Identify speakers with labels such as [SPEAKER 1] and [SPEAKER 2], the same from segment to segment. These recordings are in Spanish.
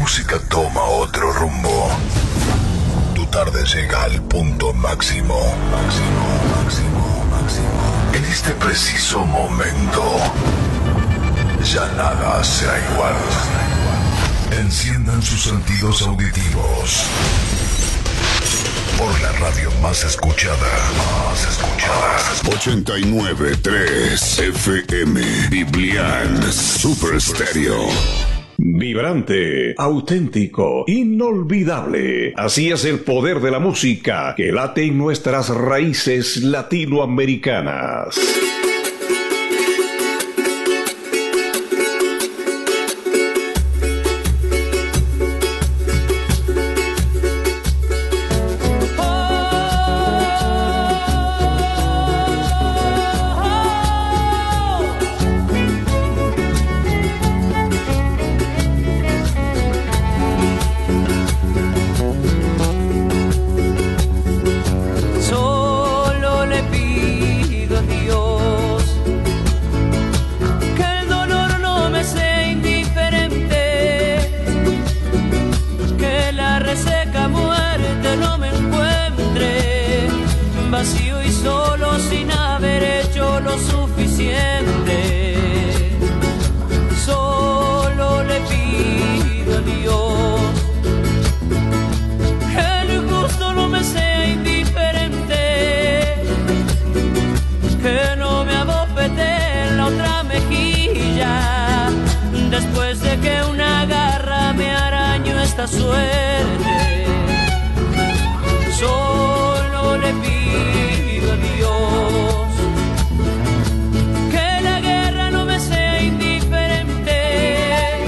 [SPEAKER 1] música toma otro rumbo, tu tarde llega al punto máximo. En este preciso momento, ya nada será igual. Enciendan sus sentidos auditivos por la radio más escuchada. 89.3 FM Biblian Super Stereo.
[SPEAKER 2] Vibrante, auténtico, inolvidable. Así es el poder de la música que late en nuestras raíces latinoamericanas.
[SPEAKER 3] Suerte, solo le pido a Dios que la guerra no me sea indiferente.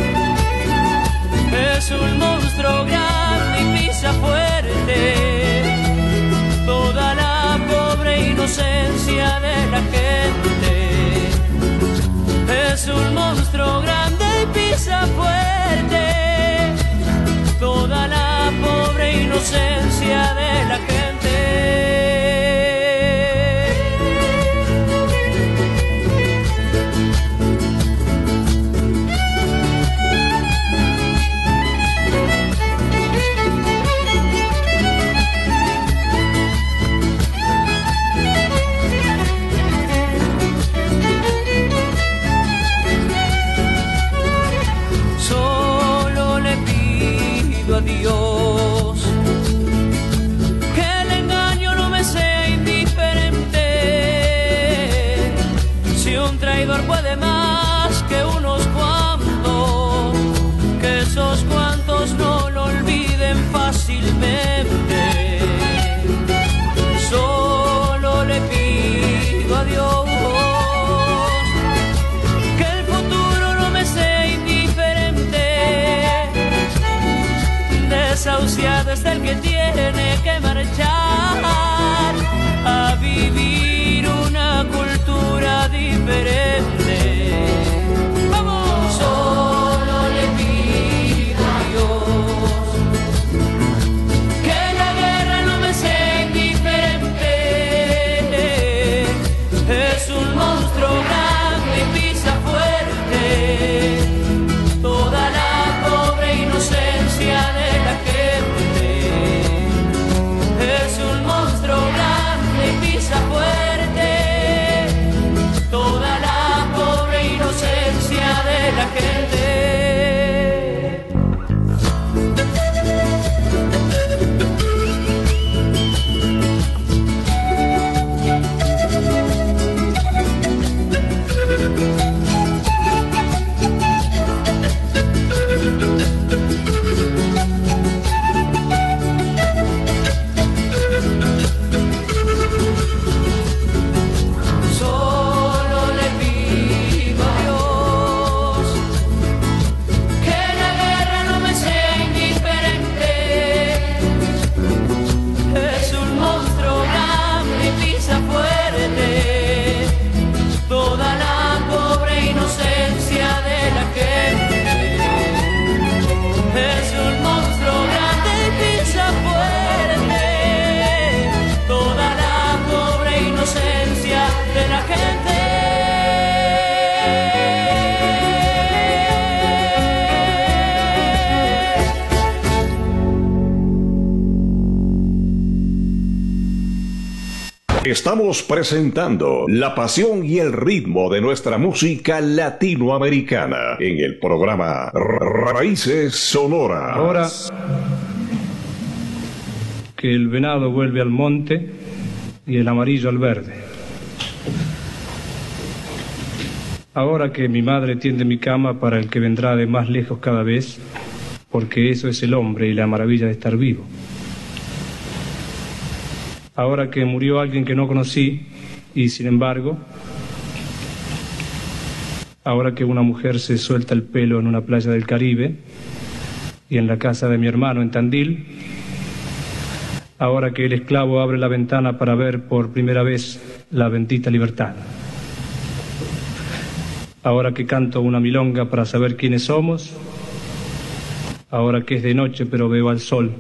[SPEAKER 3] Es un monstruo grande y pisa fuerte toda la pobre inocencia de la gente. Es un monstruo grande y pisa fuerte toda la pobre inocencia de la gente. Dios, que el engaño no me sea indiferente. Si un traidor puede más que unos cuantos, que esos cuantos no lo olviden fácilmente. Solo le pido a Dios que el futuro no me sea indiferente. Desahuciado es el que tiene que marchar a vivir una cultura diferente. ¡Vamos! Solo le pido a Dios que la guerra no me sea indiferente. Es un monstruo grande y pisa fuerte toda la pobre inocencia de la gente. Es un monstruo grande y pisa fuerte toda la pobre inocencia de la gente.
[SPEAKER 2] Estamos presentando la pasión y el ritmo de nuestra música latinoamericana en el programa Raíces Sonoras.
[SPEAKER 4] Ahora que el venado vuelve al monte y el amarillo al verde. Ahora que mi madre tiende mi cama para el que vendrá de más lejos cada vez, porque eso es el hombre y la maravilla de estar vivo. Ahora que murió alguien que no conocí y sin embargo, ahora que una mujer se suelta el pelo en una playa del Caribe y en la casa de mi hermano en Tandil, ahora que el esclavo abre la ventana para ver por primera vez la bendita libertad, ahora que canto una milonga para saber quiénes somos, ahora que es de noche pero veo al sol,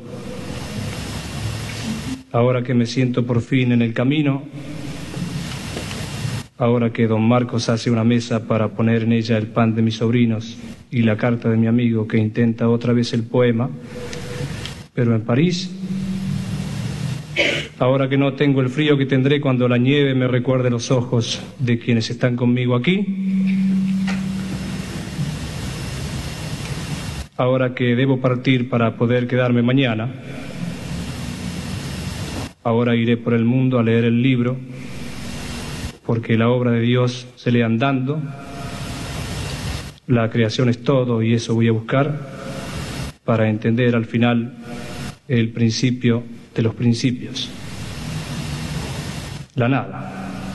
[SPEAKER 4] ahora que me siento por fin en el camino, ahora que don Marcos hace una mesa para poner en ella el pan de mis sobrinos y la carta de mi amigo que intenta otra vez el poema, pero en París, ahora que no tengo el frío que tendré cuando la nieve me recuerde los ojos de quienes están conmigo aquí, ahora que debo partir para poder quedarme mañana, ahora iré por el mundo a leer el libro, porque la obra de Dios se lee andando, la creación es todo y eso voy a buscar para entender al final el principio de los principios, la nada.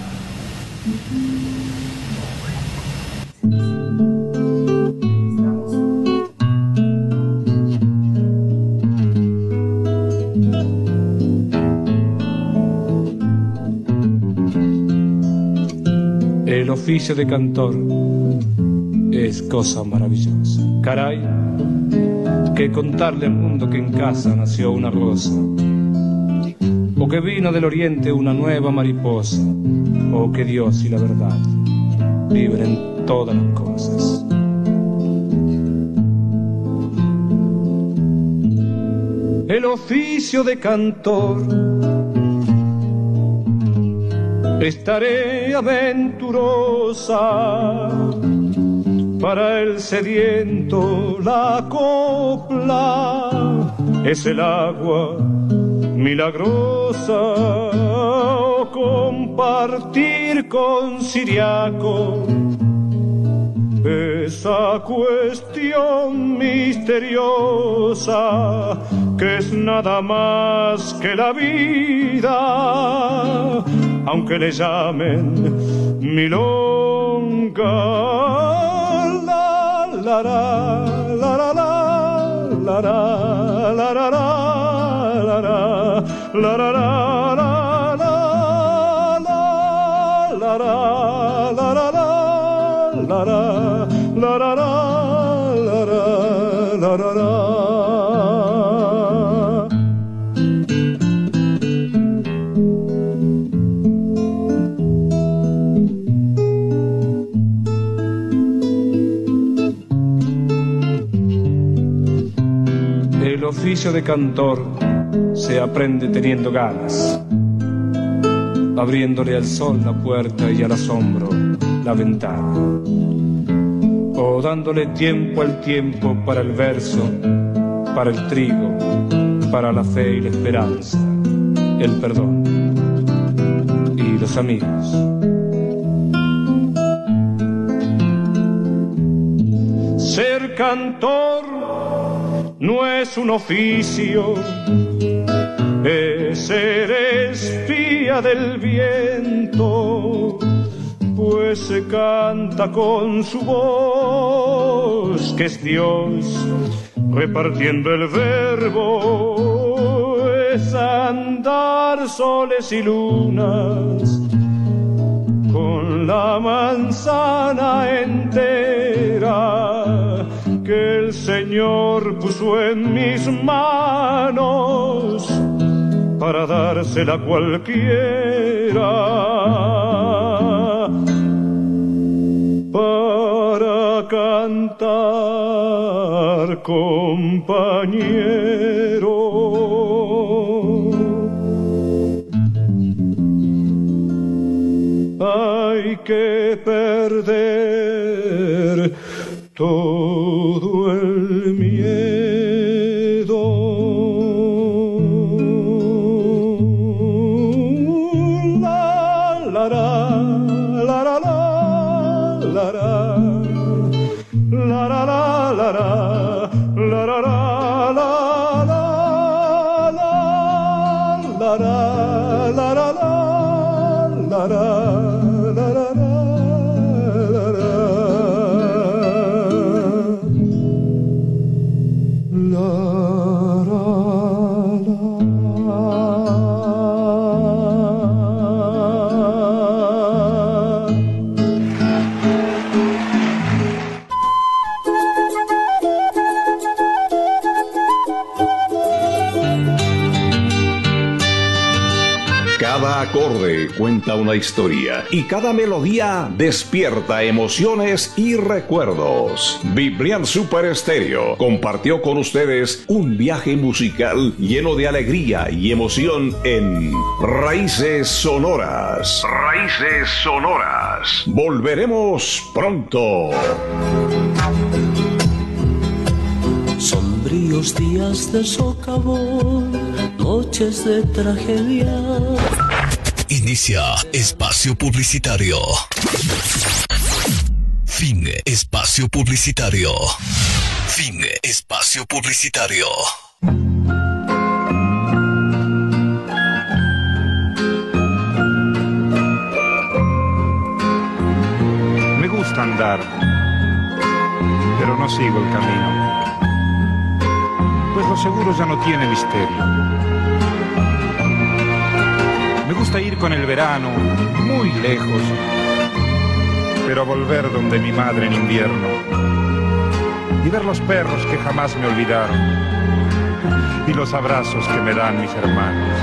[SPEAKER 4] El oficio de cantor es cosa maravillosa. Caray, que contarle al mundo que en casa nació una rosa, o que vino del oriente una nueva mariposa, o que Dios y la verdad viven en todas las cosas. El oficio de cantor es tarea aventurosa, para el sediento la copla es el agua milagrosa, o compartir con Siriaco esa cuestión misteriosa que es nada más que la vida, aunque le llamen milonga. La la la la la la la la la la la El oficio de cantor se aprende teniendo ganas, abriéndole al sol la puerta y al asombro la ventana, o dándole tiempo al tiempo para el verso, para el trigo, para la fe y la esperanza, el perdón y los amigos. Ser cantor no es un oficio, es ser espía del viento, pues se canta con su voz, que es Dios repartiendo el verbo, es andar soles y lunas con la manzana entera que el Señor puso en mis manos para dársela a cualquiera, para cantar, compañero. hay que perder todo el miedo. La la la la la la la la la la la
[SPEAKER 2] Cada acorde cuenta una historia y cada melodía despierta emociones y recuerdos. Biblian Super Stereo compartió con ustedes un viaje musical lleno de alegría y emoción en Raíces Sonoras. Raíces Sonoras. Volveremos pronto.
[SPEAKER 3] Sombríos días de socavón, noches de tragedia.
[SPEAKER 5] Inicia espacio publicitario. Fin espacio publicitario. Fin espacio publicitario.
[SPEAKER 4] Me gusta andar, pero no sigo el camino, pues lo seguro ya no tiene misterio. Me gusta ir con el verano muy lejos, pero volver donde mi madre en invierno y ver los perros que jamás me olvidaron y los abrazos que me dan mis hermanos.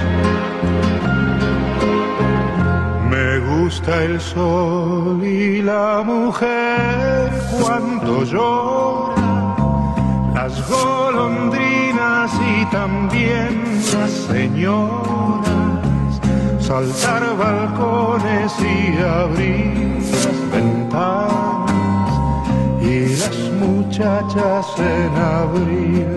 [SPEAKER 4] Me gusta el sol y la mujer cuando llora, las golondrinas y también las señoras, saltar balcones y abrir las ventanas y las muchachas en abril.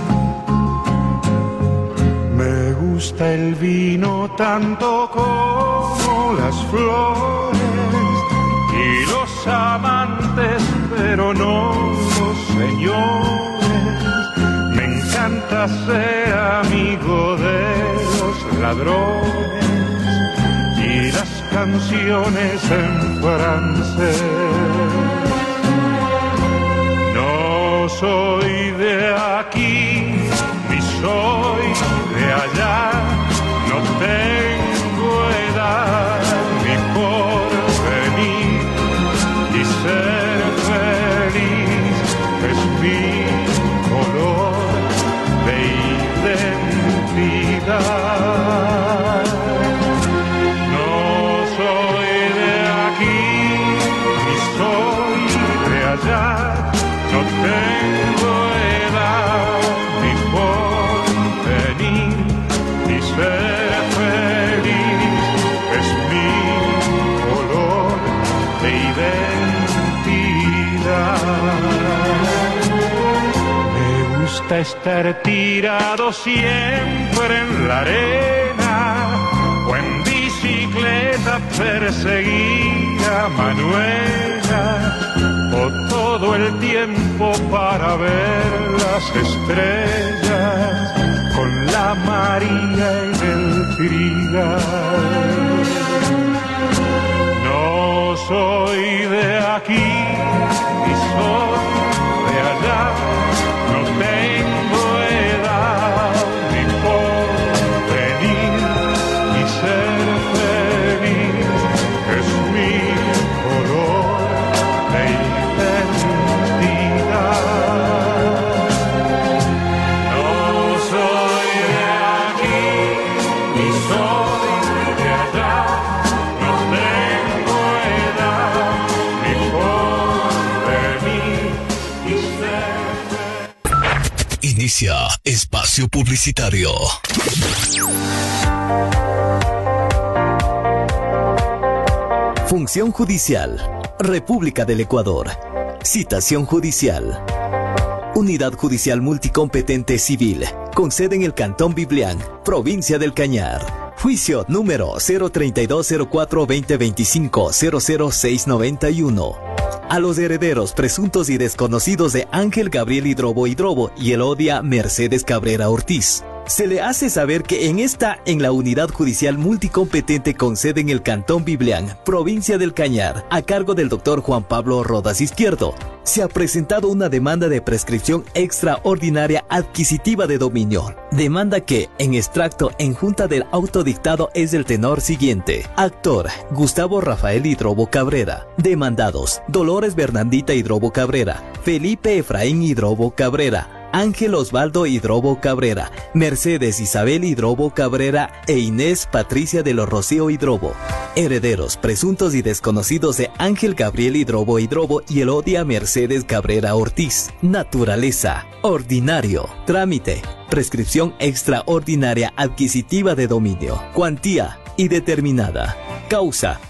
[SPEAKER 4] Me gusta el vino tanto como las flores y los amantes, pero no los señores. Me encanta ser amigo de los ladrones y las canciones en francés. No soy de aquí, ni soy de allá, no tengo edad ni porvenir, y ser feliz es mi color de identidad. No soy de aquí, ni soy de allá, no tengo edad ni porvenir, ni ser feliz es mi color de identidad. Me gusta estar tirado siempre en la arena o en bicicleta perseguir a Manuela, o todo el tiempo para ver las estrellas con la María en el trigal. No soy de aquí ni soy de allá, no tengo edad ni porvenir, ni ser feliz es mi color de identidad. No soy de aquí, ni soy de allá, no tengo edad ni porvenir, ni ser feliz.
[SPEAKER 5] Inicia espacio publicitario.
[SPEAKER 6] Función judicial. República del Ecuador. Citación judicial. Unidad Judicial Multicompetente Civil, con sede en el Cantón Biblián, provincia del Cañar. Juicio número 03204-2025-00691. A los herederos presuntos y desconocidos de Ángel Gabriel Hidrobo y Elodia Mercedes Cabrera Ortiz, se le hace saber que en la Unidad Judicial Multicompetente con sede en el Cantón Biblián, provincia del Cañar, a cargo del doctor Juan Pablo Rodas Izquierdo, se ha presentado una demanda de prescripción extraordinaria adquisitiva de dominio. Demanda que, en extracto en junta del autodictado, es del tenor siguiente. Actor: Gustavo Rafael Hidrobo Cabrera. Demandados: Dolores Bernardita Hidrobo Cabrera, Felipe Efraín Hidrobo Cabrera, Ángel Osvaldo Hidrobo Cabrera, Mercedes Isabel Hidrobo Cabrera e Inés Patricia de los Rocío Hidrobo. Herederos presuntos y desconocidos de Ángel Gabriel Hidrobo y Elodia Mercedes Cabrera Ortiz. Naturaleza: ordinario. Trámite: prescripción extraordinaria adquisitiva de dominio. Cuantía: indeterminada. Causa: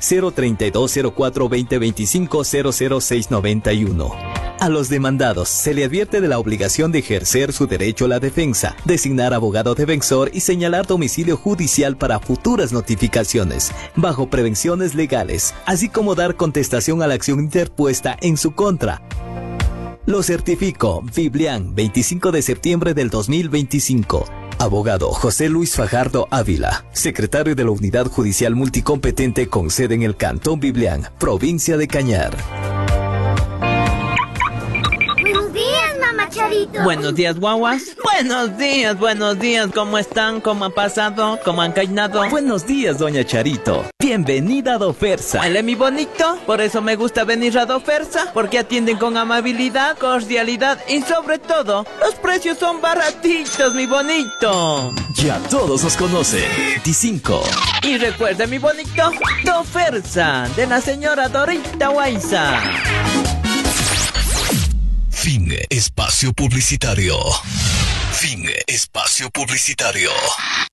[SPEAKER 6] 03204-2025-00691. A los demandados se le advierte de la obligación de ejercer su derecho a la defensa, designar abogado defensor y señalar domicilio judicial para futuras notificaciones, bajo prevenciones legales, así como dar contestación a la acción interpuesta en su contra. Lo certifico. Biblián, 25 de septiembre del 2025. Abogado José Luis Fajardo Ávila, secretario de la Unidad Judicial Multicompetente con sede en el Cantón Biblián, provincia de Cañar.
[SPEAKER 7] Charito. Buenos días, guaguas. Buenos días. ¿Cómo están? ¿Cómo han pasado? ¿Cómo han caminado?
[SPEAKER 6] Buenos días, doña Charito. Bienvenida a Dofersa.
[SPEAKER 7] Huele mi bonito. Por eso me gusta venir a Dofersa, porque atienden con amabilidad, cordialidad y sobre todo, los precios son baratitos, mi bonito.
[SPEAKER 6] Ya todos nos conocen. 25.
[SPEAKER 7] Y recuerda, mi bonito, Dofersa, de la señora Dorita Guaiza.
[SPEAKER 5] Fin espacio publicitario. Fin espacio publicitario.